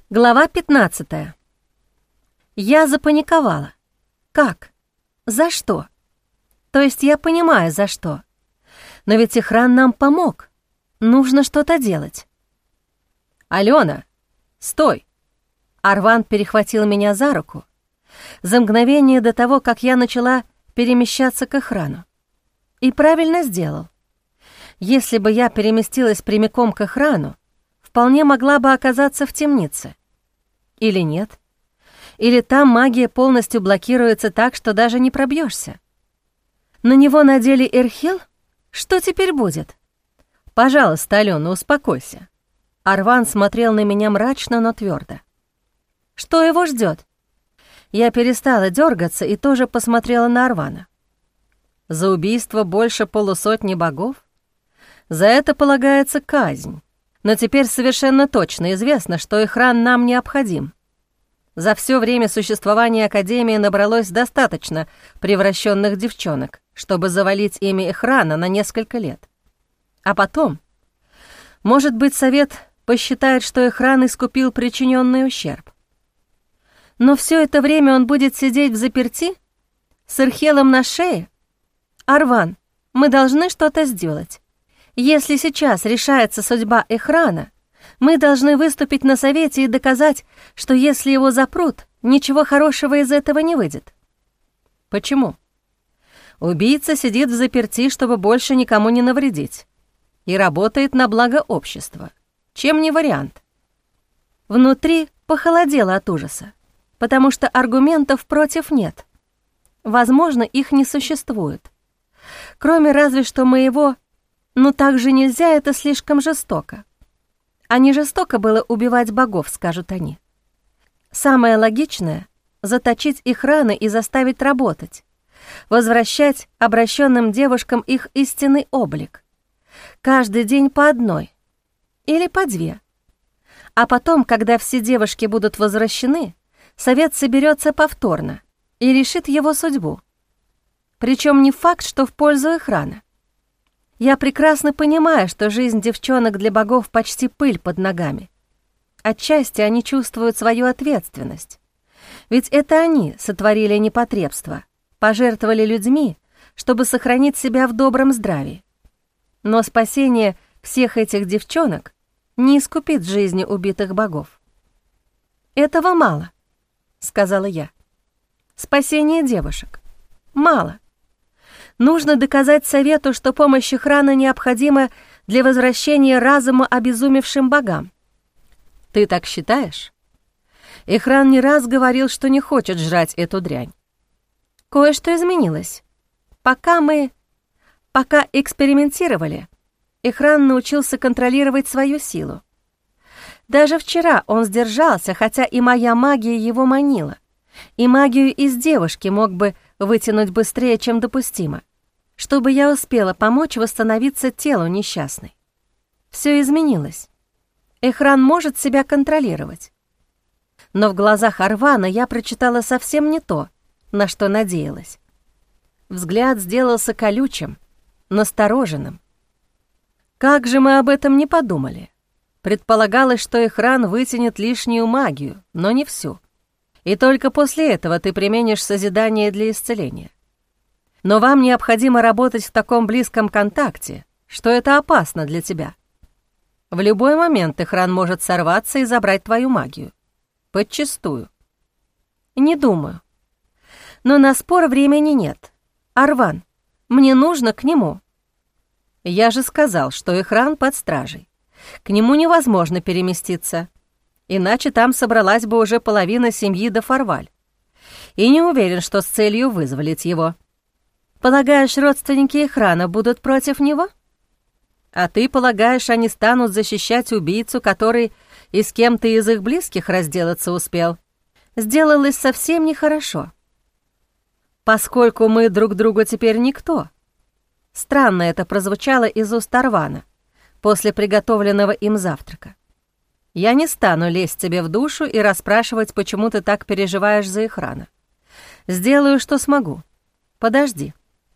Глава 15. Я запаниковала. Как? За что? То есть я понимаю, за что. Но ведь Ихран нам помог. Нужно что-то делать. «Алена, стой!» Арван перехватил меня за руку за мгновение до того, как я начала перемещаться к Ихрану. И правильно сделал. Если бы я переместилась прямиком к Ихрану, вполне могла бы оказаться в темнице. Или нет? Или там магия полностью блокируется так, что даже не пробьешься. На него надели Эрхил? Что теперь будет? Пожалуйста, Алена, успокойся. Арван смотрел на меня мрачно, но твердо. Что его ждет? Я перестала дергаться и тоже посмотрела на Арвана. За убийство больше полусотни богов? За это полагается казнь. Но теперь совершенно точно известно, что Ихран нам необходим. За все время существования Академии набралось достаточно превращенных девчонок, чтобы завалить ими Ихрана на несколько лет. А потом, может быть, Совет посчитает, что Ихран искупил причиненный ущерб. Но все это время он будет сидеть взаперти с Эрхелом на шее? Арван, мы должны что-то сделать. Если сейчас решается судьба Ихрана, мы должны выступить на совете и доказать, что если его запрут, ничего хорошего из этого не выйдет. Почему? Убийца сидит взаперти, чтобы больше никому не навредить, и работает на благо общества. Чем не вариант? Внутри похолодело от ужаса, потому что аргументов против нет. Возможно, их не существует. Кроме разве что моего «ну так же нельзя, это слишком жестоко». А не жестоко было убивать богов, скажут они. Самое логичное — заточить их раны и заставить работать, возвращать обращенным девушкам их истинный облик. Каждый день по одной или по две. А потом, когда все девушки будут возвращены, совет соберется повторно и решит его судьбу. Причем не факт, что в пользу Ихрана. Я прекрасно понимаю, что жизнь девчонок для богов почти пыль под ногами. Отчасти они чувствуют свою ответственность. Ведь это они сотворили непотребство, пожертвовали людьми, чтобы сохранить себя в добром здравии. Но спасение всех этих девчонок не искупит жизни убитых богов. «Этого мало», — сказала я. «Спасение девушек. Мало. Нужно доказать Совету, что помощь Ихрана необходима для возвращения разума обезумевшим богам». «Ты так считаешь?» Ихран не раз говорил, что не хочет жрать эту дрянь. Кое-что изменилось. Пока экспериментировали, Ихран научился контролировать свою силу. Даже вчера он сдержался, хотя и моя магия его манила, и магию из девушки мог бы вытянуть быстрее, чем допустимо, чтобы я успела помочь восстановиться телу несчастной. Все изменилось. Ихран может себя контролировать. Но в глазах Арвана я прочитала совсем не то, на что надеялась. Взгляд сделался колючим, настороженным. Как же мы об этом не подумали? Предполагалось, что Ихран вытянет лишнюю магию, но не всю. И только после этого ты применишь созидание для исцеления. Но вам необходимо работать в таком близком контакте, что это опасно для тебя. В любой момент Ихран может сорваться и забрать твою магию. Подчистую. Не думаю. Но на спор времени нет. Арван, мне нужно к нему. Я же сказал, что Ихран под стражей. К нему невозможно переместиться, иначе там собралась бы уже половина семьи Дафарваль. И не уверен, что с целью вызволить его. Полагаешь, родственники Ихрана будут против него? А ты полагаешь, они станут защищать убийцу, который и с кем-то из их близких разделаться успел? Сделалось совсем нехорошо. Поскольку мы друг другу теперь никто. Странно это прозвучало из уст Арвана после приготовленного им завтрака. Я не стану лезть тебе в душу и расспрашивать, почему ты так переживаешь за Ихрана. Сделаю, что смогу. Подожди.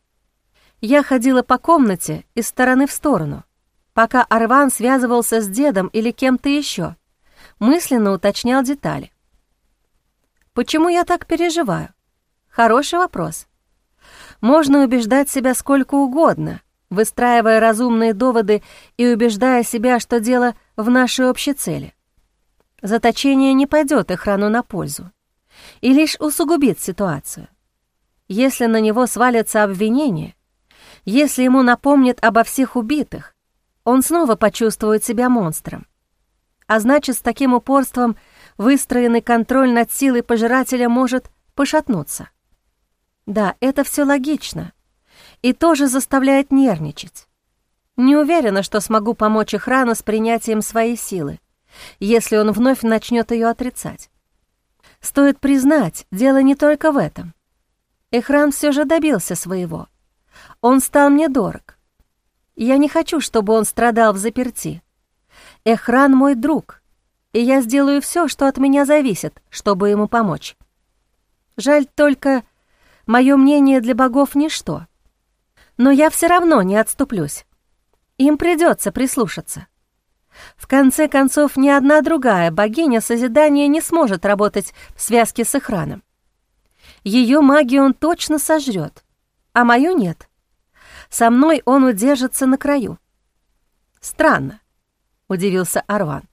Я ходила по комнате из стороны в сторону, пока Арван связывался с дедом или кем-то еще, мысленно уточнял детали. Почему я так переживаю? Хороший вопрос. Можно убеждать себя сколько угодно, выстраивая разумные доводы и убеждая себя, что дело в нашей общей цели. Заточение не пойдет Эхрану на пользу и лишь усугубит ситуацию. Если на него свалятся обвинения, если ему напомнят обо всех убитых, он снова почувствует себя монстром. А значит, с таким упорством выстроенный контроль над силой пожирателя может пошатнуться. Да, это все логично и тоже заставляет нервничать. Не уверена, что смогу помочь Эхрану с принятием своей силы, если он вновь начнет ее отрицать. Стоит признать, дело не только в этом. Эхран все же добился своего. Он стал мне дорог. Я не хочу, чтобы он страдал взаперти. Эхран мой друг, и я сделаю все, что от меня зависит, чтобы ему помочь. Жаль только, мое мнение для богов — ничто. Но я все равно не отступлюсь. Им придется прислушаться. В конце концов, ни одна другая богиня созидания не сможет работать в связке с Эхраном. Ее магию он точно сожрет, а мою нет. Со мной он удержится на краю. Странно, — удивился Арван.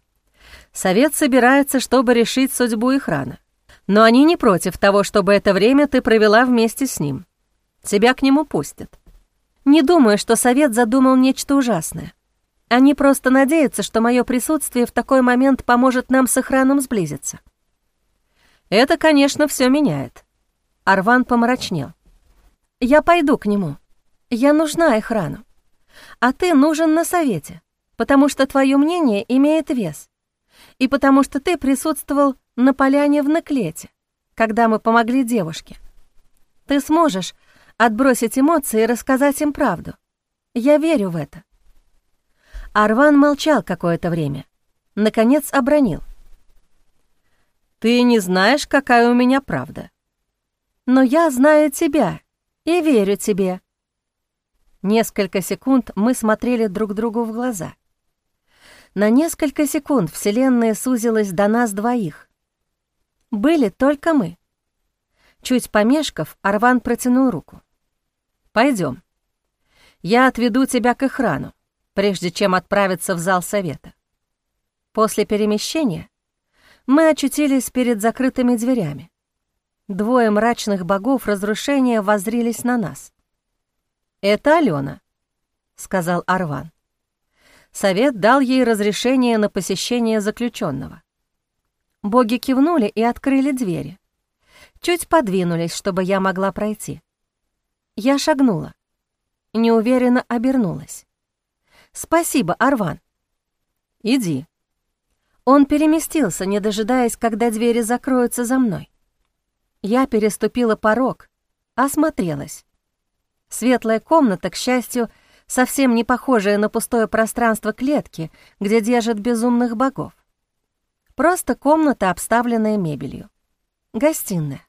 Совет собирается, чтобы решить судьбу Эхрана. Но они не против того, чтобы это время ты провела вместе с ним. Тебя к нему пустят. Не думаю, что совет задумал нечто ужасное. Они просто надеются, что мое присутствие в такой момент поможет нам с Эхраном сблизиться. Это, конечно, все меняет. Арван помрачнел. Я пойду к нему. Я нужна Эхрану. А ты нужен на совете, потому что твое мнение имеет вес. И потому что ты присутствовал на поляне в Неклете, когда мы помогли девушке. Ты сможешь отбросить эмоции и рассказать им правду. Я верю в это. Арван молчал какое-то время. Наконец обронил. «Ты не знаешь, какая у меня правда. Но я знаю тебя и верю тебе». Несколько секунд мы смотрели друг другу в глаза. На несколько секунд Вселенная сузилась до нас двоих. Были только мы. Чуть помешков, Арван протянул руку. «Пойдем. Я отведу тебя к Эхрану, прежде чем отправиться в зал совета». После перемещения мы очутились перед закрытыми дверями. Двое мрачных богов разрушения воззрились на нас. «Это Алена», — сказал Арван. Совет дал ей разрешение на посещение заключенного. Боги кивнули и открыли двери. Чуть подвинулись, чтобы я могла пройти. Я шагнула. Неуверенно обернулась. «Спасибо, Арван». «Иди». Он переместился, не дожидаясь, когда двери закроются за мной. Я переступила порог, осмотрелась. Светлая комната, к счастью, совсем не похожая на пустое пространство клетки, где держат безумных богов. Просто комната, обставленная мебелью. Гостиная.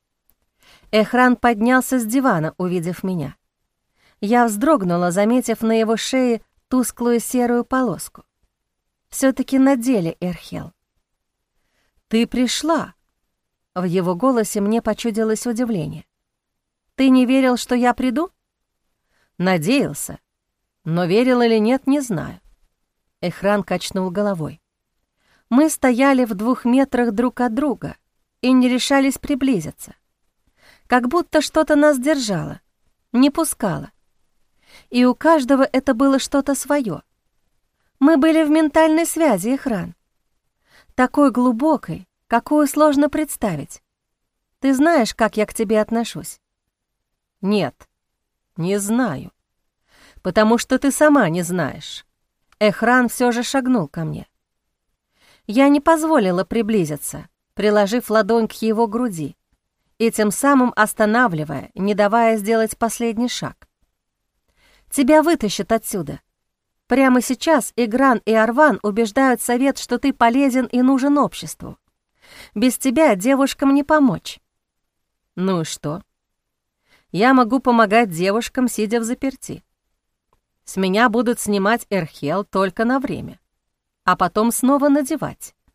Эхран поднялся с дивана, увидев меня. Я вздрогнула, заметив на его шее тусклую серую полоску. Все-таки на деле, Эрхел. «Ты пришла!» В его голосе мне почудилось удивление. «Ты не верил, что я приду?» «Надеялся, но верил или нет, не знаю». Эхран качнул головой. Мы стояли в 2 метрах друг от друга и не решались приблизиться. Как будто что-то нас держало, не пускало. И у каждого это было что-то свое. Мы были в ментальной связи, Эхран. Такой глубокой, какую сложно представить. Ты знаешь, как я к тебе отношусь? Нет, не знаю. Потому что ты сама не знаешь. Эхран все же шагнул ко мне. Я не позволила приблизиться, приложив ладонь к его груди и тем самым останавливая, не давая сделать последний шаг. Тебя вытащат отсюда. Прямо сейчас Игран и Арван убеждают совет, что ты полезен и нужен обществу. Без тебя девушкам не помочь. Ну и что? Я могу помогать девушкам, сидя взаперти. С меня будут снимать Эрхел только на время, а потом снова надевать.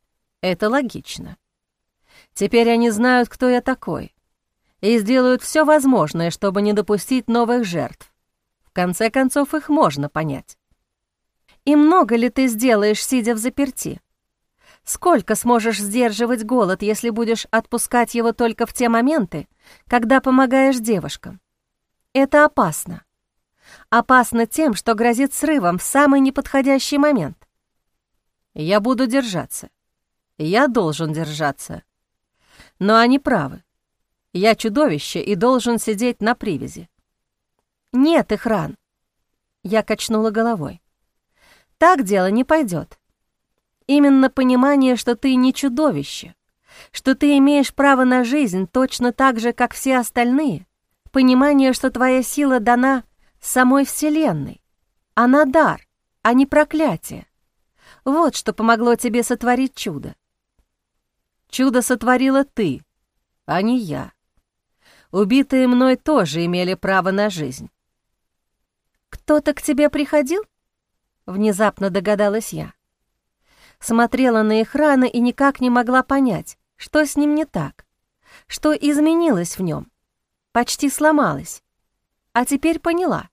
Это логично. Теперь они знают, кто я такой, и сделают все возможное, чтобы не допустить новых жертв. В конце концов, их можно понять. И много ли ты сделаешь, сидя взаперти? Сколько сможешь сдерживать голод, если будешь отпускать его только в те моменты, когда помогаешь девушкам? Это опасно. Опасно тем, что грозит срывом в самый неподходящий момент. Я буду держаться. Я должен держаться. Но они правы. Я чудовище и должен сидеть на привязи. Нет, Ихран. Я качнула головой. Так дело не пойдет. Именно понимание, что ты не чудовище, что ты имеешь право на жизнь точно так же, как все остальные, понимание, что твоя сила дана самой Вселенной. Она дар, а не проклятие. Вот что помогло тебе сотворить чудо. Чудо сотворила ты, а не я. Убитые мной тоже имели право на жизнь. «Кто-то к тебе приходил?» — внезапно догадалась я. Смотрела на Ихрана и никак не могла понять, что с ним не так, что изменилось в нем, почти сломалось. А теперь поняла.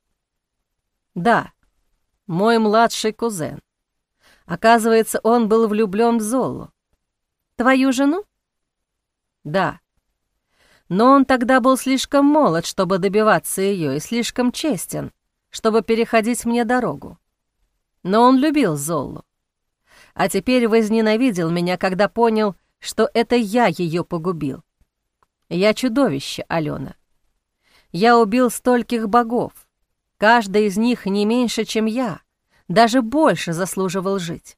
Да, мой младший кузен. Оказывается, он был влюблён в Золлу. Твою жену? Да. Но он тогда был слишком молод, чтобы добиваться её, и слишком честен, чтобы переходить мне дорогу. Но он любил Золлу. А теперь возненавидел меня, когда понял, что это я её погубил. Я чудовище, Алена. Я убил стольких богов. Каждый из них не меньше, чем я, даже больше заслуживал жить.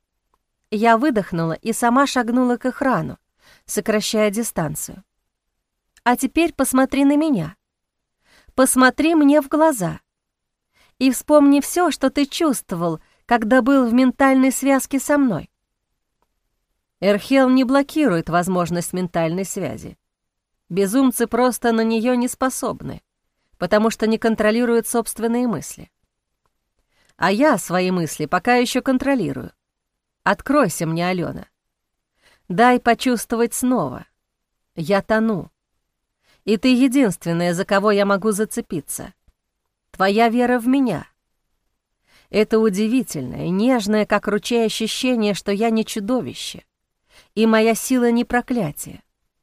Я выдохнула и сама шагнула к Ихрану, сокращая дистанцию. А теперь посмотри на меня. Посмотри мне в глаза. И вспомни всё, что ты чувствовал, когда был в ментальной связке со мной. Эрхел не блокирует возможность ментальной связи. Безумцы просто на неё не способны, потому что не контролируют собственные мысли. А я свои мысли пока ещё контролирую. Откройся мне, Алена. Дай почувствовать снова. Я тону. И ты единственная, за кого я могу зацепиться. Твоя вера в меня. Это удивительное, нежное, как ручей, ощущение, что я не чудовище, и моя сила не проклятие.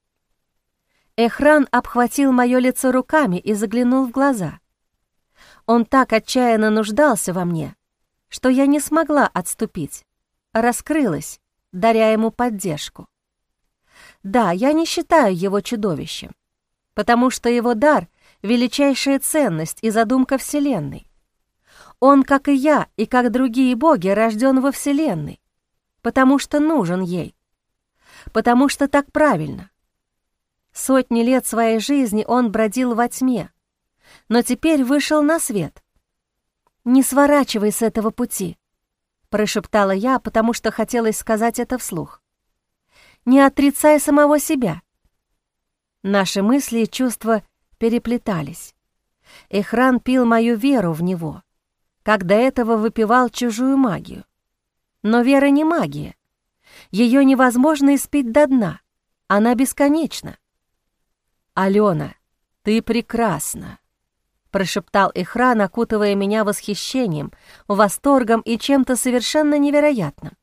Эхран обхватил моё лицо руками и заглянул в глаза. Он так отчаянно нуждался во мне, что я не смогла отступить, раскрылась, даря ему поддержку. Да, я не считаю его чудовищем, потому что его дар — величайшая ценность и задумка Вселенной. Он, как и я, и как другие боги, рожден во Вселенной, потому что нужен ей, потому что так правильно. Сотни лет своей жизни он бродил во тьме, но теперь вышел на свет. «Не сворачивай с этого пути», — прошептала я, потому что хотелось сказать это вслух. «Не отрицай самого себя». Наши мысли и чувства переплетались. Эхран пил мою веру в него, как до этого выпивал чужую магию. Но вера не магия. Ее невозможно испить до дна. Она бесконечна. «Алена, ты прекрасна», — прошептал Эхран, окутывая меня восхищением, восторгом и чем-то совершенно невероятным.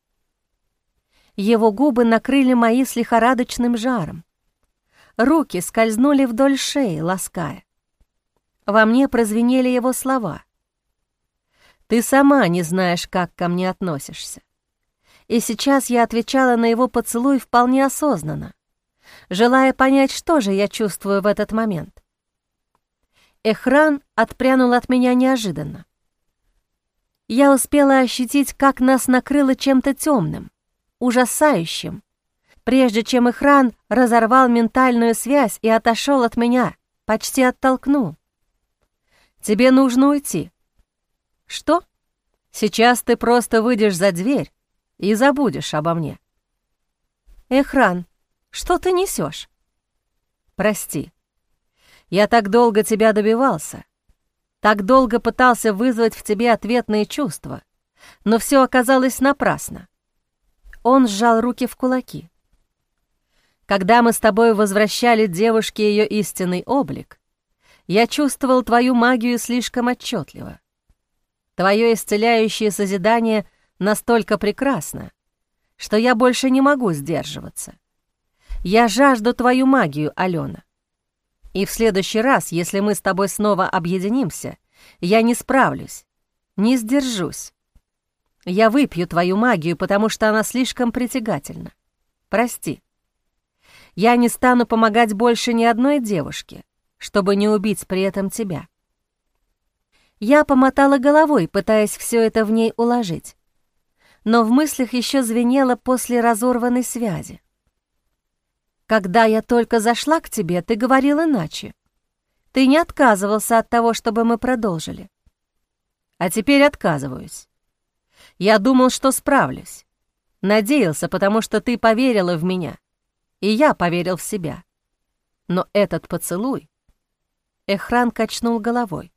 Его губы накрыли мои с лихорадочным жаром. Руки скользнули вдоль шеи, лаская. Во мне прозвенели его слова. «Ты сама не знаешь, как ко мне относишься». И сейчас я отвечала на его поцелуй вполне осознанно, желая понять, что же я чувствую в этот момент. Эхран отпрянул от меня неожиданно. Я успела ощутить, как нас накрыло чем-то темным, ужасающим, прежде чем Эхран разорвал ментальную связь и отошел от меня, почти оттолкнул. «Тебе нужно уйти». «Что? Сейчас ты просто выйдешь за дверь и забудешь обо мне». «Эхран, что ты несешь?» «Прости. Я так долго тебя добивался, так долго пытался вызвать в тебе ответные чувства, но все оказалось напрасно. Он сжал руки в кулаки. «Когда мы с тобой возвращали девушке ее истинный облик, я чувствовал твою магию слишком отчетливо. Твое исцеляющее созидание настолько прекрасно, что я больше не могу сдерживаться. Я жажду твою магию, Алена. И в следующий раз, если мы с тобой снова объединимся, я не справлюсь, не сдержусь. Я выпью твою магию, потому что она слишком притягательна. Прости. Я не стану помогать больше ни одной девушке, чтобы не убить при этом тебя». Я помотала головой, пытаясь все это в ней уложить, но в мыслях еще звенело после разорванной связи. «Когда я только зашла к тебе, ты говорил иначе. Ты не отказывался от того, чтобы мы продолжили. А теперь отказываюсь. Я думал, что справлюсь. Надеялся, потому что ты поверила в меня, и я поверил в себя. Но этот поцелуй...» Эхран качнул головой.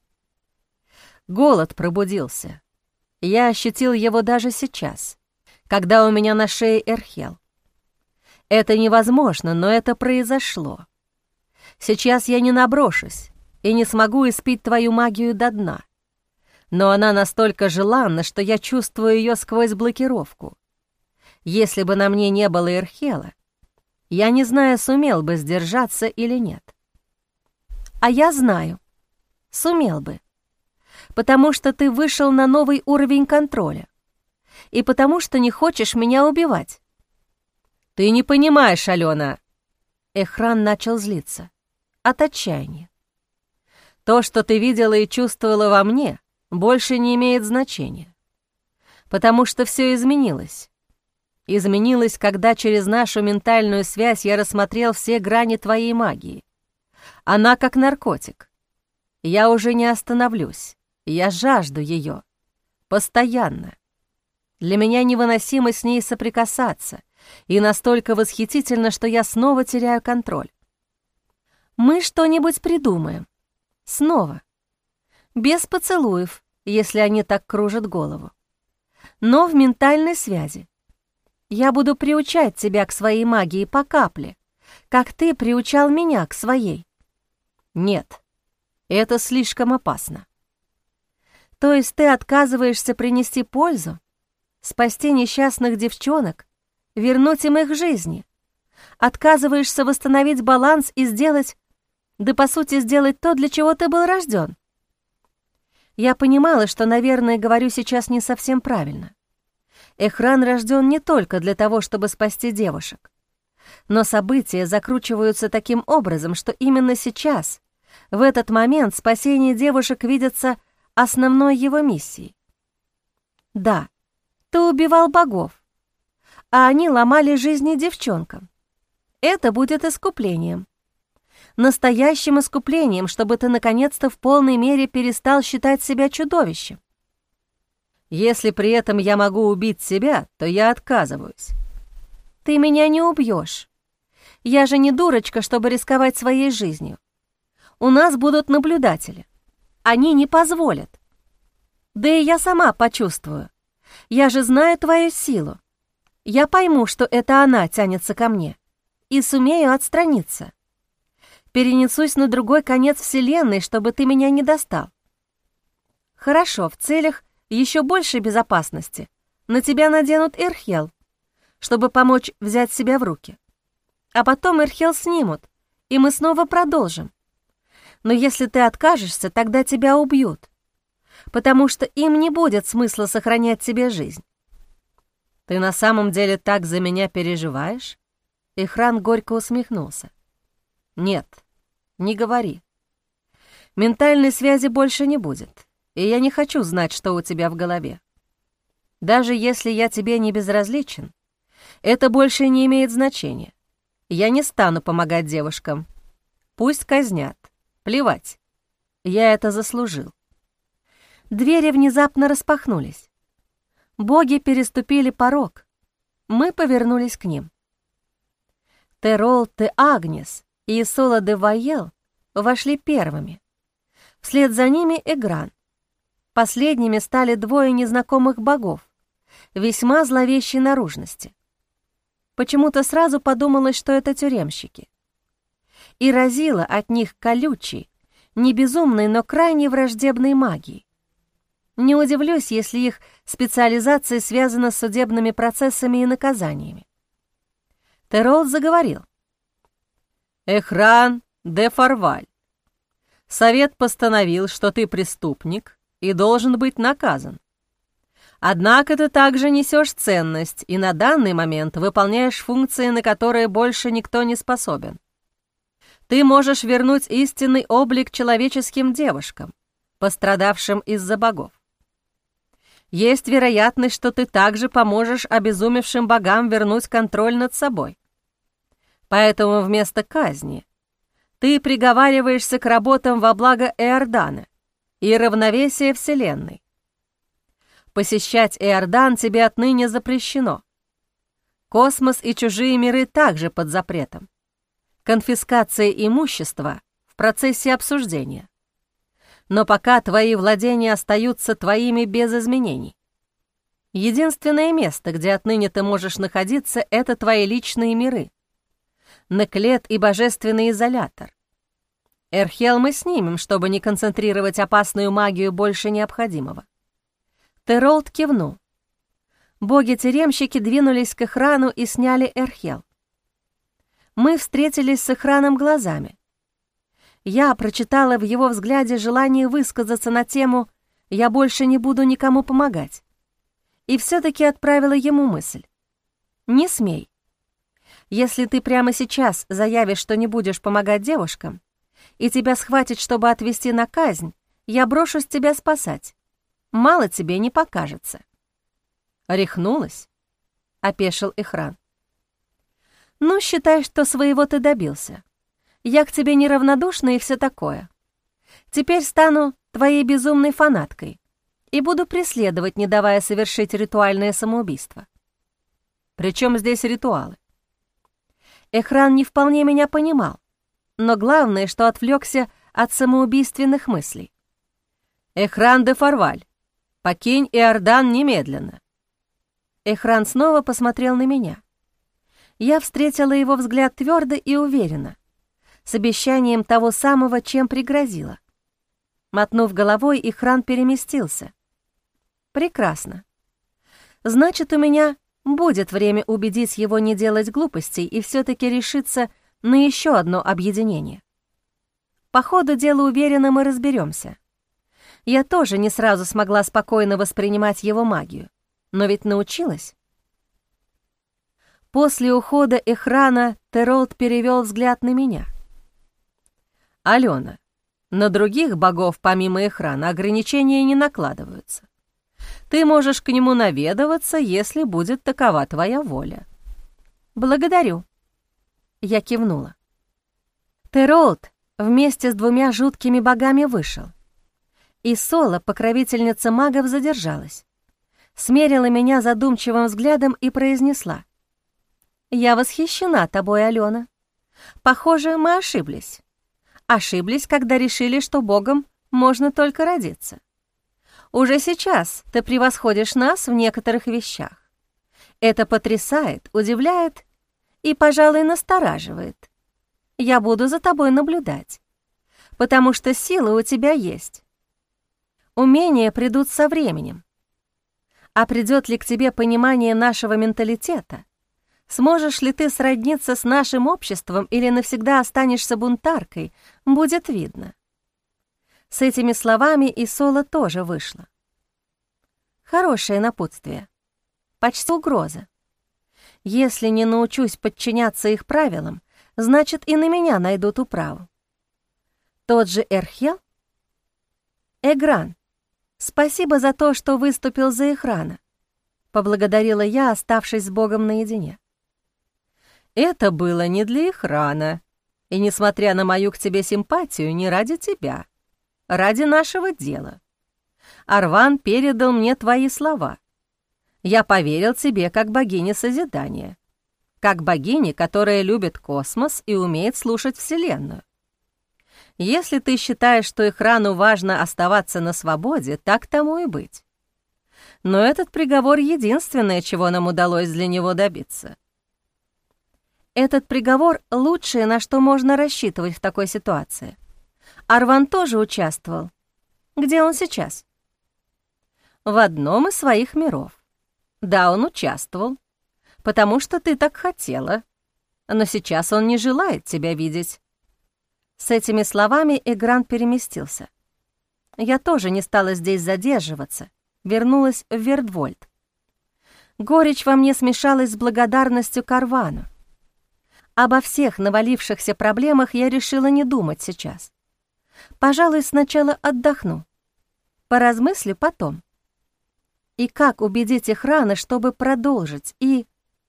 Голод пробудился. Я ощутил его даже сейчас, когда у меня на шее Эрхел. Это невозможно, но это произошло. Сейчас я не наброшусь и не смогу испить твою магию до дна. Но она настолько желанна, что я чувствую ее сквозь блокировку. Если бы на мне не было Эрхела, я не знаю, сумел бы сдержаться или нет. А я знаю, сумел бы. Потому что ты вышел на новый уровень контроля. И потому что не хочешь меня убивать. «Ты не понимаешь, Алена!» Эхран начал злиться. От отчаяния. «То, что ты видела и чувствовала во мне, больше не имеет значения. Потому что все изменилось. Изменилось, когда через нашу ментальную связь я рассмотрел все грани твоей магии. Она как наркотик. Я уже не остановлюсь. Я жажду ее. Постоянно. Для меня невыносимо с ней соприкасаться, и настолько восхитительно, что я снова теряю контроль. Мы что-нибудь придумаем. Снова. Без поцелуев, если они так кружат голову. Но в ментальной связи. Я буду приучать тебя к своей магии по капле, как ты приучал меня к своей. Нет, это слишком опасно. То есть ты отказываешься принести пользу, спасти несчастных девчонок, вернуть им их жизни, отказываешься восстановить баланс и сделать, да по сути сделать то, для чего ты был рожден. Я понимала, что, наверное, говорю сейчас не совсем правильно. Эхран рожден не только для того, чтобы спасти девушек. Но события закручиваются таким образом, что именно сейчас, в этот момент, спасение девушек видится основной его миссией. Да, ты убивал богов, а они ломали жизни девчонкам. Это будет искуплением. Настоящим искуплением, чтобы ты наконец-то в полной мере перестал считать себя чудовищем. Если при этом я могу убить себя, то я отказываюсь. Ты меня не убьешь. Я же не дурочка, чтобы рисковать своей жизнью. У нас будут наблюдатели. Они не позволят. Да и я сама почувствую. Я же знаю твою силу. Я пойму, что это она тянется ко мне, и сумею отстраниться. Перенесусь на другой конец Вселенной, чтобы ты меня не достал. Хорошо, в целях еще большей безопасности на тебя наденут Эрхел, чтобы помочь взять себя в руки. А потом Эрхел снимут, и мы снова продолжим. Но если ты откажешься, тогда тебя убьют, потому что им не будет смысла сохранять тебе жизнь. Ты на самом деле так за меня переживаешь? Эхран горько усмехнулся. Нет, не говори. Ментальной связи больше не будет, и я не хочу знать, что у тебя в голове. Даже если я тебе не безразличен, это больше не имеет значения. Я не стану помогать девушкам. Пусть казнят. Плевать. Я это заслужил. Двери внезапно распахнулись. Боги переступили порог. Мы повернулись к ним. Терол де Агнес и Исола де Вайел вошли первыми. Вслед за ними Эгран. Последними стали двое незнакомых богов, весьма зловещей наружности. Почему-то сразу подумалось, что это тюремщики. И разило от них колючей, не безумной, но крайне враждебной магией. Не удивлюсь, если их специализация связана с судебными процессами и наказаниями. Теролд заговорил. «Эхран де Фарваль, совет постановил, что ты преступник и должен быть наказан. Однако ты также несешь ценность и на данный момент выполняешь функции, на которые больше никто не способен. Ты можешь вернуть истинный облик человеческим девушкам, пострадавшим из-за богов. Есть вероятность, что ты также поможешь обезумевшим богам вернуть контроль над собой. Поэтому вместо казни ты приговариваешься к работам во благо Эордана и равновесия Вселенной. Посещать Эордан тебе отныне запрещено. Космос и чужие миры также под запретом. Конфискация имущества в процессе обсуждения. Но пока твои владения остаются твоими без изменений. Единственное место, где отныне ты можешь находиться, это твои личные миры. Неклет и божественный изолятор. Эрхел мы снимем, чтобы не концентрировать опасную магию больше необходимого. Теролд кивнул. Боги-тюремщики двинулись к Эхрану и сняли Эрхел. Мы встретились с Эхраном глазами. Я прочитала в его взгляде желание высказаться на тему «Я больше не буду никому помогать». И все-таки отправила ему мысль. «Не смей. Если ты прямо сейчас заявишь, что не будешь помогать девушкам, и тебя схватят, чтобы отвезти на казнь, я брошусь тебя спасать. Мало тебе не покажется». «Рехнулась?» — опешил Эхран. «Ну, считай, что своего ты добился. Я к тебе неравнодушна и все такое. Теперь стану твоей безумной фанаткой и буду преследовать, не давая совершить ритуальное самоубийство». «Причем здесь ритуалы?» Эхран не вполне меня понимал, но главное, что отвлекся от самоубийственных мыслей. «Эхран де Фарваль, покинь Эордан немедленно». Эхран снова посмотрел на меня. Я встретила его взгляд твердо и уверенно, с обещанием того самого, чем пригрозила. Мотнув головой, Эхран переместился. «Прекрасно. Значит, у меня будет время убедить его не делать глупостей и все-таки решиться на еще одно объединение. По ходу дела, уверена, мы разберемся. Я тоже не сразу смогла спокойно воспринимать его магию, но ведь научилась». После ухода Эхрана Теролд перевел взгляд на меня. «Алена, на других богов помимо Эхрана ограничения не накладываются. Ты можешь к нему наведываться, если будет такова твоя воля». «Благодарю». Я кивнула. Теролд вместе с двумя жуткими богами вышел. И Сола, покровительница магов, задержалась. Смерила меня задумчивым взглядом и произнесла: «Я восхищена тобой, Алена. Похоже, мы ошиблись. Ошиблись, когда решили, что Богом можно только родиться. Уже сейчас ты превосходишь нас в некоторых вещах. Это потрясает, удивляет и, пожалуй, настораживает. Я буду за тобой наблюдать, потому что силы у тебя есть. Умения придут со временем. А придет ли к тебе понимание нашего менталитета? Сможешь ли ты сродниться с нашим обществом или навсегда останешься бунтаркой, будет видно». С этими словами Исола тоже вышла. Хорошее напутствие, почти угроза. Если не научусь подчиняться их правилам, значит, и на меня найдут управу. Тот же Эрхел? «Эгран, спасибо за то, что выступил за Эхрана», — поблагодарила я, оставшись с Богом наедине. «Это было не для Эхрана, и, несмотря на мою к тебе симпатию, не ради тебя, ради нашего дела. Арван передал мне твои слова. Я поверил тебе как богине созидания, как богине, которая любит космос и умеет слушать Вселенную. Если ты считаешь, что Эхрану важно оставаться на свободе, так тому и быть. Но этот приговор — единственное, чего нам удалось для него добиться. Этот приговор — лучшее, на что можно рассчитывать в такой ситуации. Арван тоже участвовал. Где он сейчас? В одном из своих миров. Да, он участвовал, потому что ты так хотела. Но сейчас он не желает тебя видеть. С этими словами Эгрант переместился. Я тоже не стала здесь задерживаться, вернулась в Вердвольд. Горечь во мне смешалась с благодарностью к Арвану. Обо всех навалившихся проблемах я решила не думать сейчас. Пожалуй, сначала отдохну. Поразмыслю потом. И как убедить их рано, чтобы продолжить, и...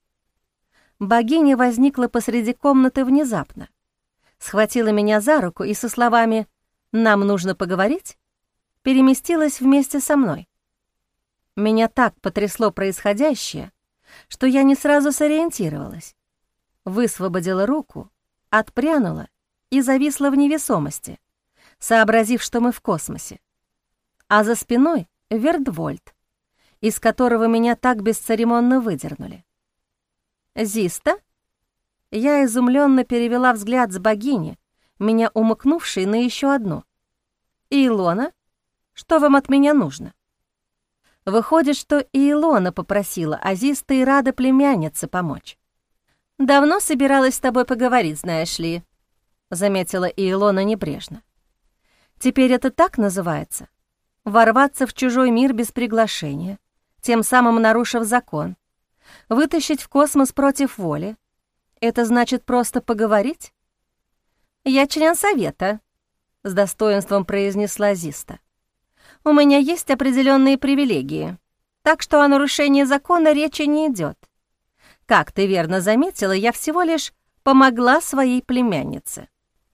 Богиня возникла посреди комнаты внезапно, схватила меня за руку и со словами «Нам нужно поговорить» переместилась вместе со мной. Меня так потрясло происходящее, что я не сразу сориентировалась. Высвободила руку, отпрянула и зависла в невесомости, сообразив, что мы в космосе. А за спиной — Вердвольд, из которого меня так бесцеремонно выдернули. «Зиста?» Я изумленно перевела взгляд с богини, меня умыкнувшей на еще одну. «Илона, что вам от меня нужно?» Выходит, что и Илона попросила, а Зиста и рада племяннице помочь. «Давно собиралась с тобой поговорить, знаешь ли», — заметила Илона небрежно. «Теперь это так называется? Ворваться в чужой мир без приглашения, тем самым нарушив закон, вытащить в космос против воли. Это значит просто поговорить?» «Я член совета», — с достоинством произнесла Зиста. «У меня есть определенные привилегии, так что о нарушении закона речи не идет. Как ты верно заметила, я всего лишь помогла своей племяннице.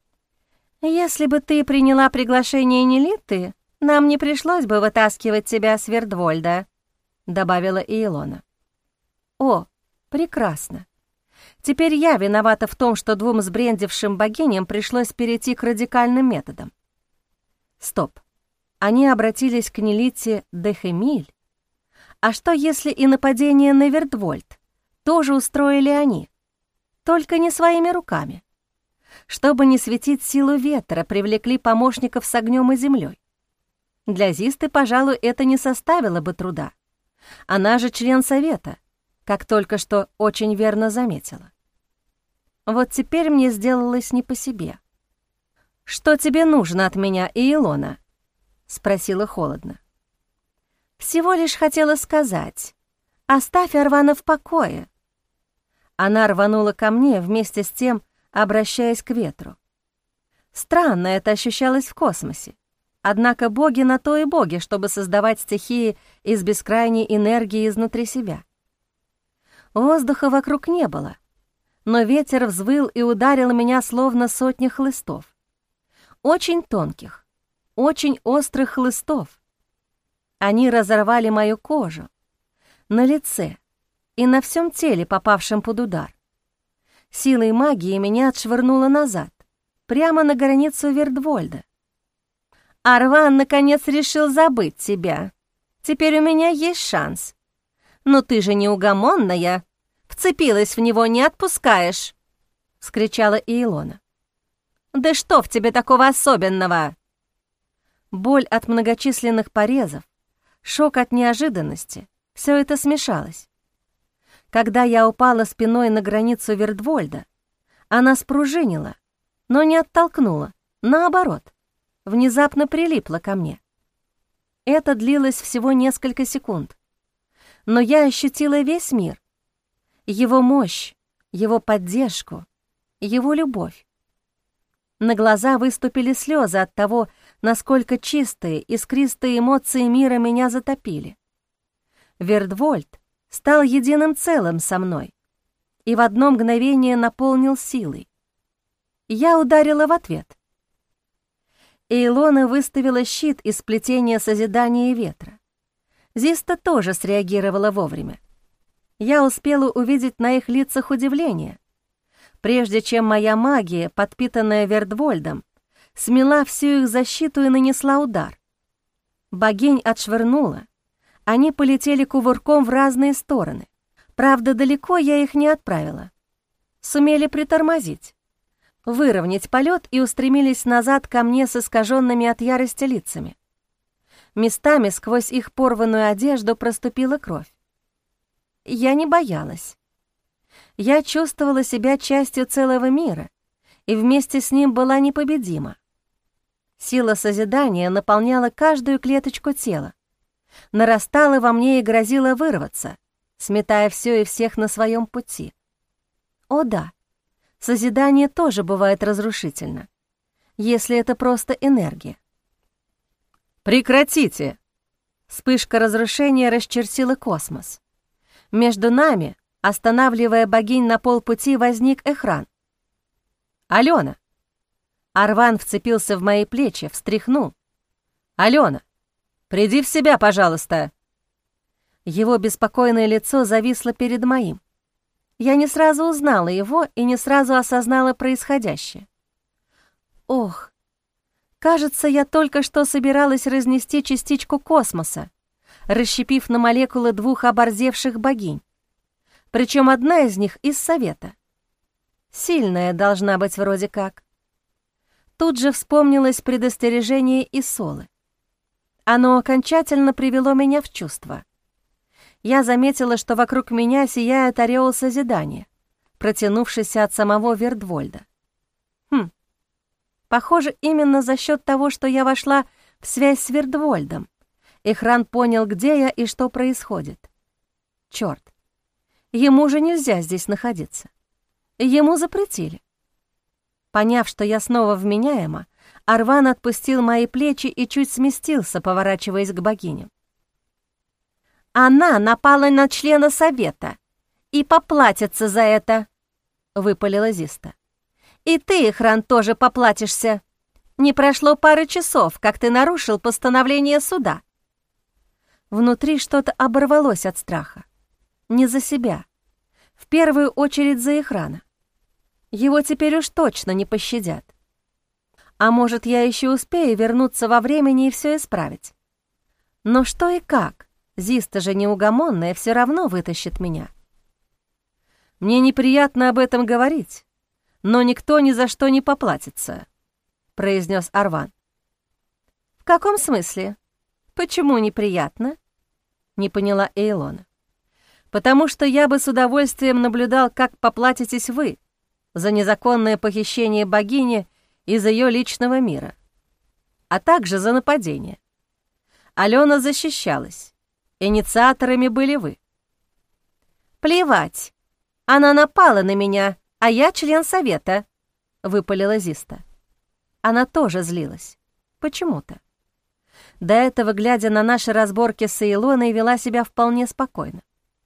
Если бы ты приняла приглашение Нелиты, нам не пришлось бы вытаскивать тебя с Вердвольда», — добавила Илона. «О, прекрасно. Теперь я виновата в том, что двум сбрендившим богиням пришлось перейти к радикальным методам. Стоп. Они обратились к Нелите Дехемиль. А что, если и нападение на Вердвольд тоже устроили они? Только не своими руками. Чтобы не светить силу ветра, привлекли помощников с огнем и землей. Для Зисты, пожалуй, это не составило бы труда. Она же член совета, как только что очень верно заметила. Вот теперь мне сделалось не по себе. «Что тебе нужно от меня, Илона?» — спросила холодно. «Всего лишь хотела сказать, оставь Арвана в покое». Она рванула ко мне, вместе с тем обращаясь к ветру. Странно это ощущалось в космосе. Однако боги на то и боги, чтобы создавать стихии из бескрайней энергии изнутри себя. Воздуха вокруг не было, но ветер взвыл и ударил меня словно сотни хлыстов. Очень тонких, очень острых хлыстов. Они разорвали мою кожу на лице и на всем теле, попавшем под удар. Силой магии меня отшвырнуло назад, прямо на границу Вердвольда. «Арван, наконец, решил забыть тебя. Теперь у меня есть шанс. Но ты же неугомонная, вцепилась в него, не отпускаешь!» — вскричала Илона. «Да что в тебе такого особенного?» Боль от многочисленных порезов, шок от неожиданности — все это смешалось. Когда я упала спиной на границу Вердвольда, она спружинила, но не оттолкнула, наоборот, внезапно прилипла ко мне. Это длилось всего несколько секунд, но я ощутила весь мир, его мощь, его поддержку, его любовь. На глаза выступили слезы от того, насколько чистые, искристые эмоции мира меня затопили. Вердвольд стал единым целым со мной и в одно мгновение наполнил силой. Я ударила в ответ. Илона выставила щит из плетения созидания ветра. Зиста тоже среагировала вовремя. Я успела увидеть на их лицах удивление, прежде чем моя магия, подпитанная Вердвольдом, смела всю их защиту и нанесла удар. Богинь отшвырнула, они полетели кувырком в разные стороны. Правда, далеко я их не отправила. сумели притормозить, выровнять полет и устремились назад ко мне с искаженными от ярости лицами. Местами сквозь их порванную одежду проступила кровь. Я не боялась. Я чувствовала себя частью целого мира и вместе с ним была непобедима. Сила созидания наполняла каждую клеточку тела, нарастала во мне и грозила вырваться, сметая все и всех на своем пути. О да, созидание тоже бывает разрушительно, если это просто энергия. «Прекратите!» Вспышка разрушения расчертила космос. Между нами, останавливая богинь на полпути, возник Эхран. «Алена!» Арван вцепился в мои плечи, встряхнул. «Алена, приди в себя, пожалуйста!» Его беспокойное лицо зависло перед моим. Я не сразу узнала его и не сразу осознала происходящее. Ох, кажется, я только что собиралась разнести частичку космоса, расщепив на молекулы двух оборзевших богинь. Причем одна из них из Совета. Сильная должна быть вроде как. Тут же вспомнилось предостережение Исолы. Оно окончательно привело меня в чувство. Я заметила, что вокруг меня сияет ореол созидания, протянувшийся от самого Вердвольда. Похоже, именно за счет того, что я вошла в связь с Вердвольдом, Эхран понял, где я и что происходит. Чёрт, ему же нельзя здесь находиться. Ему запретили. Поняв, что я снова вменяема, Арван отпустил мои плечи и чуть сместился, поворачиваясь к богиням. «Она напала на члена Совета и поплатится за это», — выпалила Зиста. «И ты, Эхран, тоже поплатишься. Не прошло пары часов, как ты нарушил постановление суда». Внутри что-то оборвалось от страха. Не за себя. В первую очередь за Эхрана. Его теперь уж точно не пощадят. А может, я еще успею вернуться во времени и все исправить. Но что и как? Зиста же неугомонная все равно вытащит меня. «Мне неприятно об этом говорить, но никто ни за что не поплатится», — произнес Арван. «В каком смысле? Почему неприятно?» — не поняла Эйлона. «Потому что я бы с удовольствием наблюдал, как поплатитесь вы за незаконное похищение богини из ее личного мира, а также за нападение. Алена защищалась. Инициаторами были вы». «Плевать. Она напала на меня, а я член Совета», — выпалила Зиста. Она тоже злилась. Почему-то. До этого, глядя на наши разборки с Эйлоной, вела себя вполне спокойно.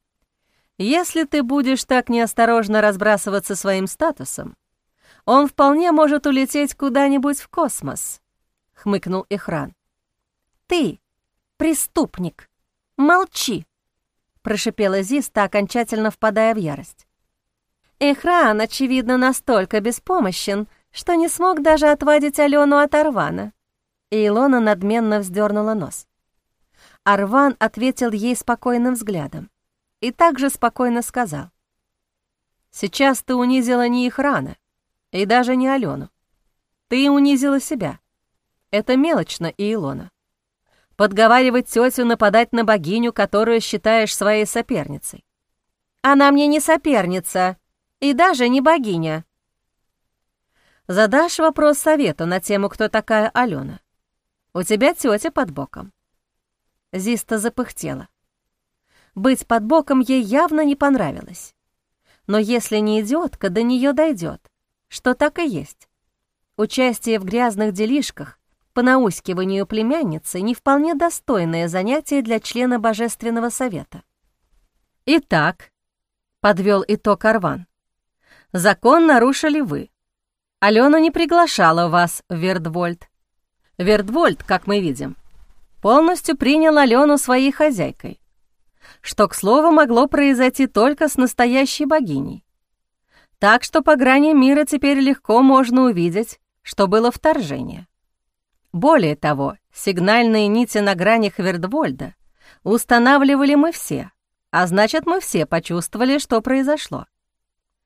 «Если ты будешь так неосторожно разбрасываться своим статусом, он вполне может улететь куда-нибудь в космос», — хмыкнул Эхран. «Ты преступник! Молчи!» — прошипела Зиста, окончательно впадая в ярость. Эхран, очевидно, настолько беспомощен, что не смог даже отвадить Алену от Арвана. И Илона надменно вздернула нос. Арван ответил ей спокойным взглядом и также спокойно сказал: «Сейчас ты унизила не Эхрана и даже не Алену. Ты унизила себя. Это мелочно, Илона. Подговаривать тетю нападать на богиню, которую считаешь своей соперницей. Она мне не соперница и даже не богиня». «Задашь вопрос Совету на тему, кто такая Алена? У тебя тетя под боком». Зиста запыхтела. Быть под боком ей явно не понравилось. Но если не идиотка, до нее дойдет, что так и есть. Участие в грязных делишках по наускиванию племянницы не вполне достойное занятие для члена Божественного Совета. «Итак», — подвел итог Арван, — «закон нарушили вы. Алена не приглашала вас в Вердвольд. Вердвольд, как мы видим, полностью принял Алену своей хозяйкой, что, к слову, могло произойти только с настоящей богиней. Так что по грани мира теперь легко можно увидеть, что было вторжение. Более того, сигнальные нити на гранях Вердвольда устанавливали мы все, а значит, мы все почувствовали, что произошло.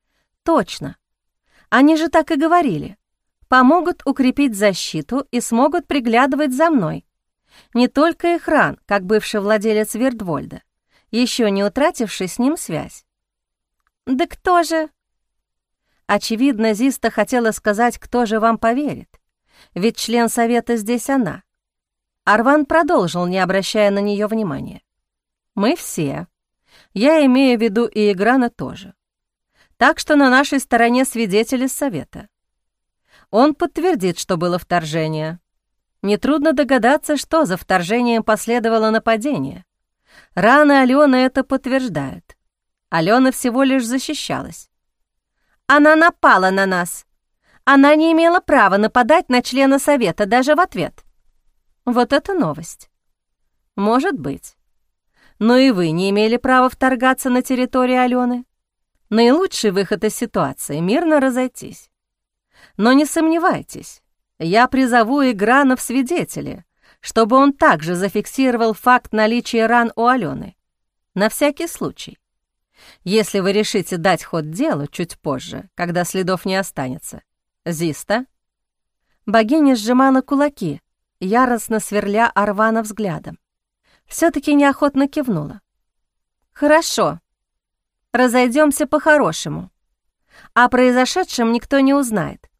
Точно. Они же так и говорили. Помогут укрепить защиту и смогут приглядывать за мной. Не только Эхран, как бывший владелец Вердвольда, еще не утративший с ним связь. «Да кто же?» Очевидно, Зиста хотела сказать, кто же вам поверит. Ведь член совета здесь она. Арван продолжил, не обращая на нее внимания. «Мы все. Я имею в виду и Играна тоже. Так что на нашей стороне свидетели совета. Он подтвердит, что было вторжение. Нетрудно догадаться, что за вторжением последовало нападение. Раны Алены это подтверждают. Алена всего лишь защищалась. Она напала на нас. Она не имела права нападать на члена совета даже в ответ. Вот это новость. Может быть. Но и вы не имели права вторгаться на территорию Алены. Наилучший выход из ситуации — мирно разойтись. Но не сомневайтесь, я призову Играна в свидетели, чтобы он также зафиксировал факт наличия ран у Алены. На всякий случай. Если вы решите дать ход делу чуть позже, когда следов не останется. Зиста?» Богиня сжимала кулаки, яростно сверля Арвана взглядом. Все-таки неохотно кивнула. «Хорошо. Разойдемся по-хорошему. О произошедшем никто не узнает.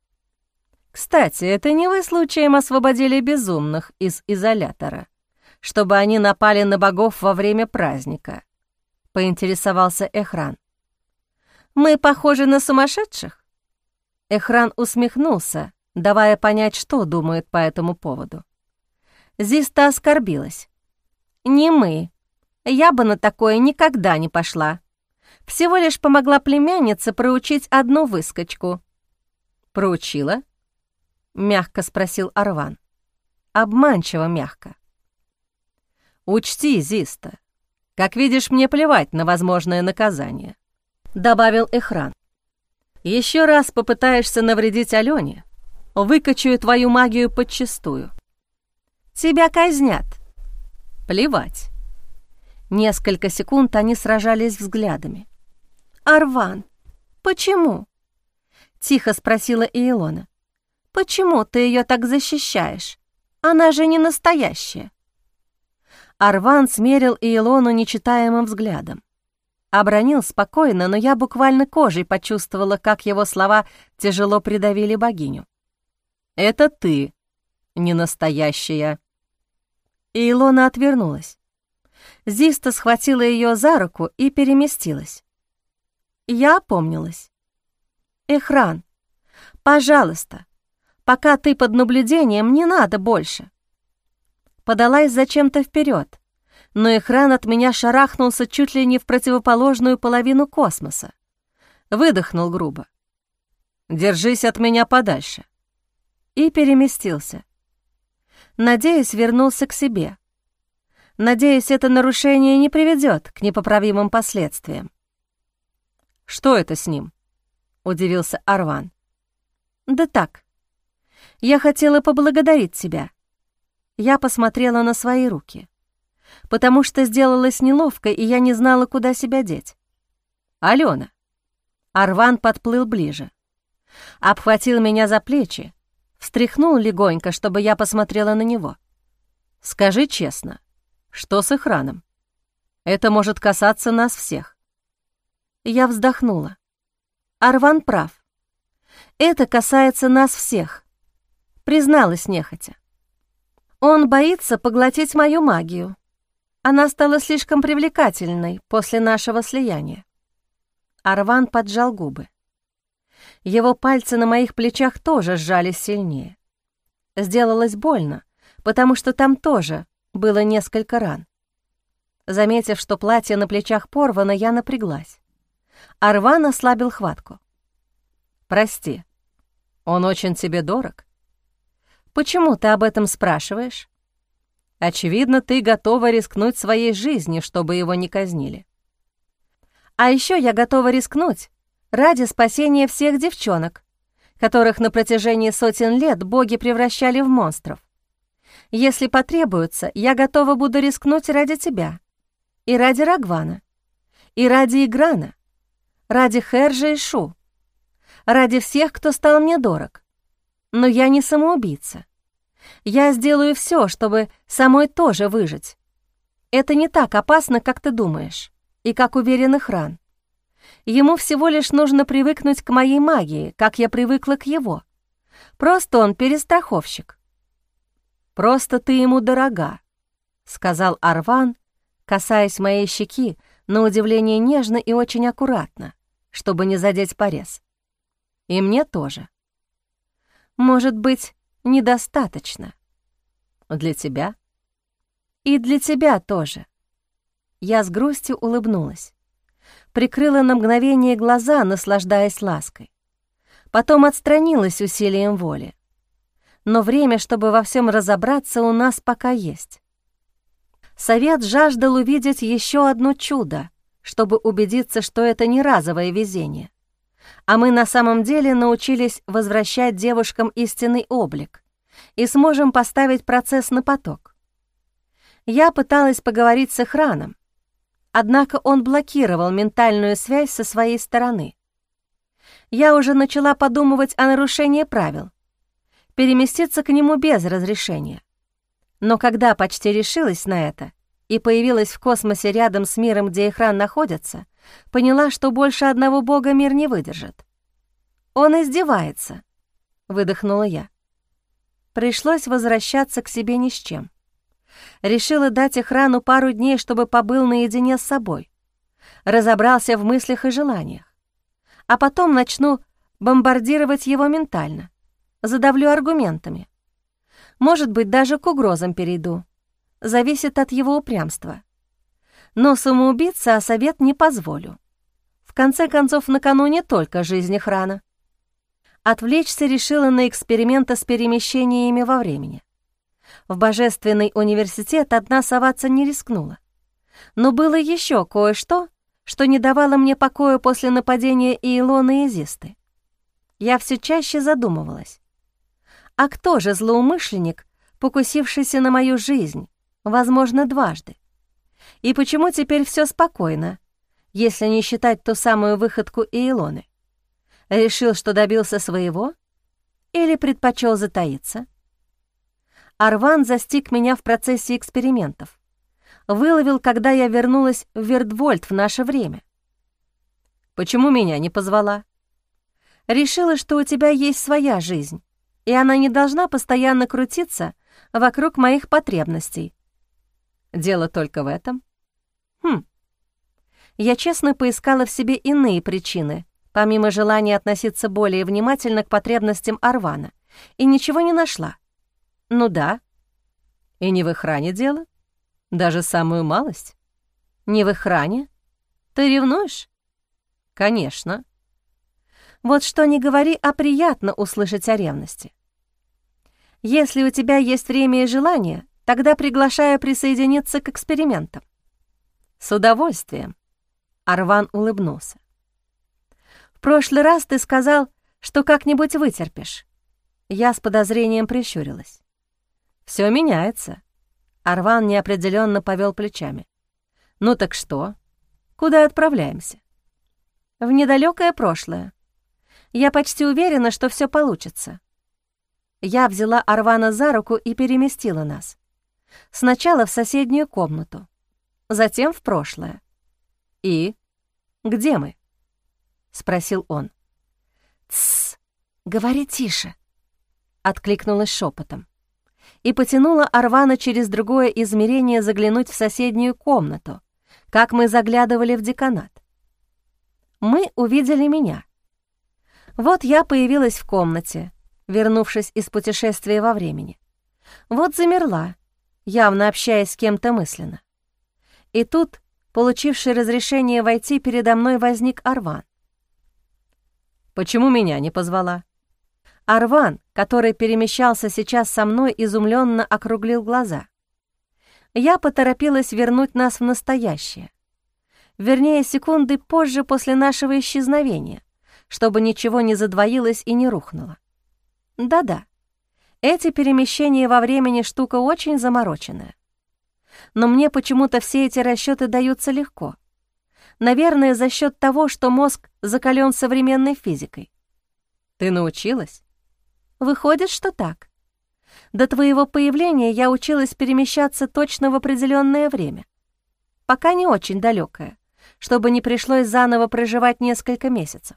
Кстати, это не вы случаем освободили безумных из изолятора, чтобы они напали на богов во время праздника?» — поинтересовался Эхран. «Мы похожи на сумасшедших?» Эхран усмехнулся, давая понять, что думает по этому поводу. Зиста оскорбилась. «Не мы. Я бы на такое никогда не пошла. Всего лишь помогла племяннице проучить одну выскочку». «Проучила?» — мягко спросил Арван. Обманчиво мягко. «Учти, Зиста, как видишь, мне плевать на возможное наказание», — добавил Эхран. «Еще раз попытаешься навредить Алене, выкачаю твою магию подчистую. Тебя казнят». «Плевать». Несколько секунд они сражались взглядами. «Арван, почему?» — тихо спросила Иелона. «Почему ты ее так защищаешь? Она же не настоящая». Арван смерил Иелону нечитаемым взглядом. Обронил спокойно, но я буквально кожей почувствовала, как его слова тяжело придавили богиню. «Это ты, не настоящая». Иелона отвернулась. Зиста схватила ее за руку и переместилась. Я опомнилась. «Эхран, пожалуйста, пока ты под наблюдением, не надо больше». Подалась зачем-то вперед, но Эхран от меня шарахнулся чуть ли не в противоположную половину космоса. Выдохнул грубо. «Держись от меня подальше». И переместился. Надеюсь, вернулся к себе. Надеюсь, это нарушение не приведет к непоправимым последствиям. «Что это с ним?» — удивился Арван. «Да так. Я хотела поблагодарить тебя». Я посмотрела на свои руки, потому что сделалось неловко, и я не знала, куда себя деть. «Алена». Арван подплыл ближе, обхватил меня за плечи, встряхнул легонько, чтобы я посмотрела на него. «Скажи честно, что с Эхраном? Это может касаться нас всех». Я вздохнула. Арван прав. Это касается нас всех, призналась нехотя. Он боится поглотить мою магию. Она стала слишком привлекательной после нашего слияния. Арван поджал губы. Его пальцы на моих плечах тоже сжались сильнее. Сделалось больно, потому что там тоже было несколько ран. Заметив, что платье на плечах порвано, я напряглась. Арван ослабил хватку. «Прости, он очень тебе дорог?» «Почему ты об этом спрашиваешь?» «Очевидно, ты готова рискнуть своей жизнью, чтобы его не казнили». «А еще я готова рискнуть ради спасения всех девчонок, которых на протяжении сотен лет боги превращали в монстров. Если потребуется, я готова буду рискнуть ради тебя, и ради Рагвана, и ради Играна, ради Хержа и Шу. ради всех, кто стал мне дорог. Но я не самоубийца. Я сделаю все, чтобы самой тоже выжить. Это не так опасно, как ты думаешь, и как уверен Ихран. Ему всего лишь нужно привыкнуть к моей магии, как я привыкла к его. Просто он перестраховщик. «Просто ты ему дорога», — сказал Арван, касаясь моей щеки, на удивление нежно и очень аккуратно, чтобы не задеть порез. «И мне тоже. Может быть, недостаточно. Для тебя? И для тебя тоже». Я с грустью улыбнулась. Прикрыла на мгновение глаза, наслаждаясь лаской. Потом отстранилась усилием воли. Но время, чтобы во всем разобраться, у нас пока есть. Совет жаждал увидеть еще одно чудо, чтобы убедиться, что это не разовое везение. А мы на самом деле научились возвращать девушкам истинный облик и сможем поставить процесс на поток. Я пыталась поговорить с Ихраном, однако он блокировал ментальную связь со своей стороны. Я уже начала подумывать о нарушении правил, переместиться к нему без разрешения. Но когда почти решилась на это и появилась в космосе рядом с миром, где Ихран находится, поняла, что больше одного бога мир не выдержит. «Он издевается», — выдохнула я. Пришлось возвращаться к себе ни с чем. Решила дать Ихрану пару дней, чтобы побыл наедине с собой, разобрался в мыслях и желаниях. А потом начну бомбардировать его ментально, задавлю аргументами. Может быть, даже к угрозам перейду. Зависит от его упрямства. Но самоубиться, а совет не позволю. В конце концов, на кону не только жизнь Ихрана. Отвлечься решила на эксперименты с перемещениями во времени. В Божественный университет одна соваться не рискнула. Но было еще кое-что, что не давало мне покоя после нападения Иелоны и Изисты. Я все чаще задумывалась. А кто же злоумышленник, покусившийся на мою жизнь, возможно, дважды? И почему теперь все спокойно, если не считать ту самую выходку Иелоны? Решил, что добился своего? Или предпочел затаиться? Арван застиг меня в процессе экспериментов. Выловил, когда я вернулась в Вердвольт в наше время. «Почему меня не позвала?» «Решила, что у тебя есть своя жизнь, и она не должна постоянно крутиться вокруг моих потребностей». «Дело только в этом?» Я честно поискала в себе иные причины, помимо желания относиться более внимательно к потребностям Арвана, и ничего не нашла. Ну да. И не в Ихране дело? Даже самую малость? Не в Ихране? Ты ревнуешь? Конечно. Вот что не говори, а приятно услышать о ревности. Если у тебя есть время и желание, тогда приглашаю присоединиться к экспериментам. С удовольствием. Арван улыбнулся. В прошлый раз ты сказал, что как-нибудь вытерпишь. Я с подозрением прищурилась. Все меняется. Арван неопределенно повел плечами. Ну так что? Куда отправляемся? В недалекое прошлое. Я почти уверена, что все получится. Я взяла Арвана за руку и переместила нас. Сначала в соседнюю комнату, затем в прошлое. «И? Где мы?» — спросил он. «Тссс, говори тише», — откликнулась шепотом и потянула Арвана через другое измерение заглянуть в соседнюю комнату, как мы заглядывали в деканат. Мы увидели меня. Вот я появилась в комнате, вернувшись из путешествия во времени. Вот замерла, явно общаясь с кем-то мысленно. И тут, получивший разрешение войти, передо мной возник Арван. «Почему меня не позвала?» Арван, который перемещался сейчас со мной, изумленно округлил глаза. Я поторопилась вернуть нас в настоящее. Вернее, секунды позже после нашего исчезновения, чтобы ничего не задвоилось и не рухнуло. Да-да, эти перемещения во времени штука очень замороченная. Но мне почему-то все эти расчеты даются легко. Наверное, за счет того, что мозг закален современной физикой. Ты научилась? Выходит, что так. До твоего появления я училась перемещаться точно в определенное время. Пока не очень далекое, чтобы не пришлось заново проживать несколько месяцев.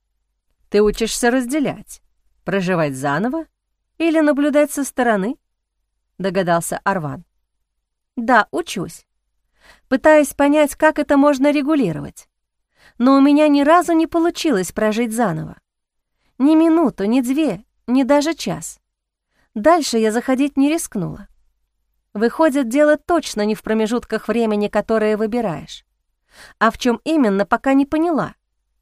Ты учишься разделять, проживать заново или наблюдать со стороны? Догадался Арван. Да, учусь. Пытаюсь понять, как это можно регулировать. Но у меня ни разу не получилось прожить заново. Ни минуту, ни две, ни даже час. Дальше я заходить не рискнула. Выходит, дело точно не в промежутках времени, которые выбираешь. А в чем именно, пока не поняла.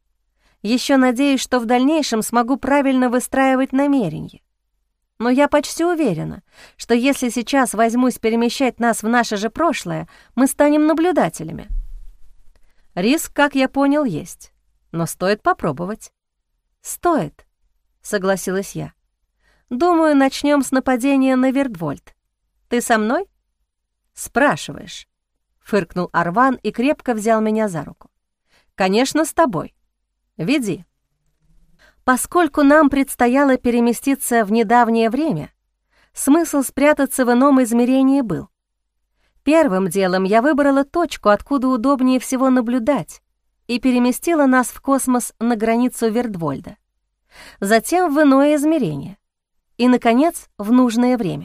Еще надеюсь, что в дальнейшем смогу правильно выстраивать намерения. Но я почти уверена, что если сейчас возьмусь перемещать нас в наше же прошлое, мы станем наблюдателями. Риск, как я понял, есть, но стоит попробовать. «Стоит», — согласилась я. «Думаю, начнем с нападения на Вердвольд. Ты со мной?» «Спрашиваешь», — фыркнул Арван и крепко взял меня за руку. «Конечно, с тобой. Веди». Поскольку нам предстояло переместиться в недавнее время, смысл спрятаться в ином измерении был. Первым делом я выбрала точку, откуда удобнее всего наблюдать, и переместила нас в космос на границу Вердвольда, затем в иное измерение и, наконец, в нужное время.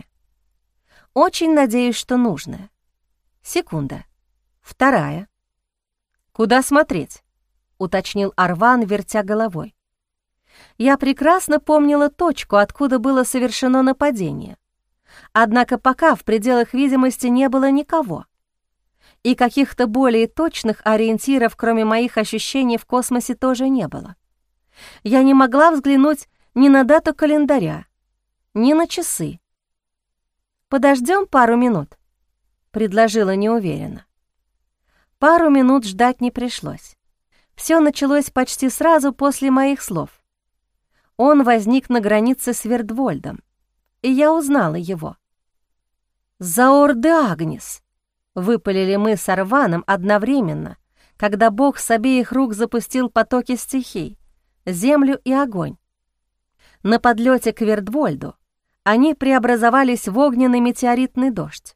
Очень надеюсь, что нужное. Секунда. Вторая. «Куда смотреть?» — уточнил Арван, вертя головой. Я прекрасно помнила точку, откуда было совершено нападение. Однако пока в пределах видимости не было никого. И каких-то более точных ориентиров, кроме моих ощущений, в космосе тоже не было. Я не могла взглянуть ни на дату календаря, ни на часы. «Подождем пару минут», — предложила неуверенно. Пару минут ждать не пришлось. Все началось почти сразу после моих слов. Он возник на границе с Вердвольдом, и я узнала его. «Заор де Агнис!» — выпалили мы с Арваном одновременно, когда Бог с обеих рук запустил потоки стихий, землю и огонь. На подлете к Вердвольду они преобразовались в огненный метеоритный дождь.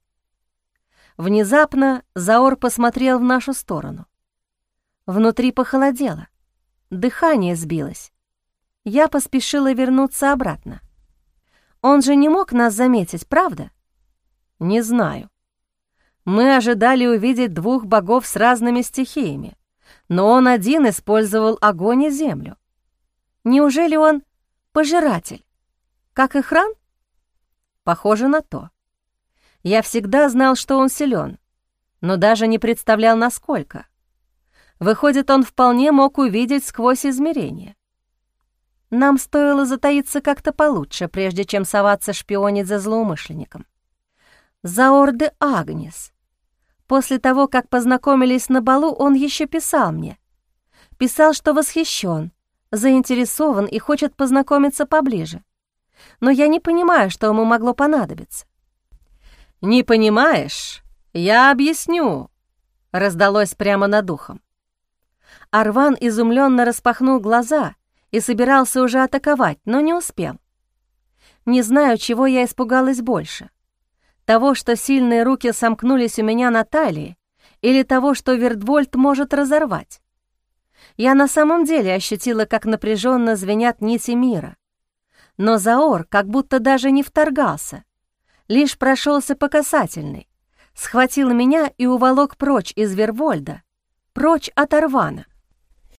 Внезапно Заор посмотрел в нашу сторону. Внутри похолодело, дыхание сбилось. Я поспешила вернуться обратно. Он же не мог нас заметить, правда? Не знаю. Мы ожидали увидеть двух богов с разными стихиями, но он один использовал огонь и землю. Неужели он пожиратель, как и Хран? Похоже на то. Я всегда знал, что он силен, но даже не представлял, насколько. Выходит, он вполне мог увидеть сквозь измерения. Нам стоило затаиться как-то получше, прежде чем соваться шпионить за злоумышленником. Заор де Агнис. После того, как познакомились на балу, он еще писал мне. Писал, что восхищен, заинтересован и хочет познакомиться поближе. Но я не понимаю, что ему могло понадобиться. «Не понимаешь? Я объясню», — раздалось прямо над ухом. Арван изумленно распахнул глаза и собирался уже атаковать, но не успел. Не знаю, чего я испугалась больше. Того, что сильные руки сомкнулись у меня на талии, или того, что Вердвольд может разорвать. Я на самом деле ощутила, как напряженно звенят нити мира. Но Заор как будто даже не вторгался, лишь прошелся по касательной, схватил меня и уволок прочь из Вердвольда, прочь от Арвана.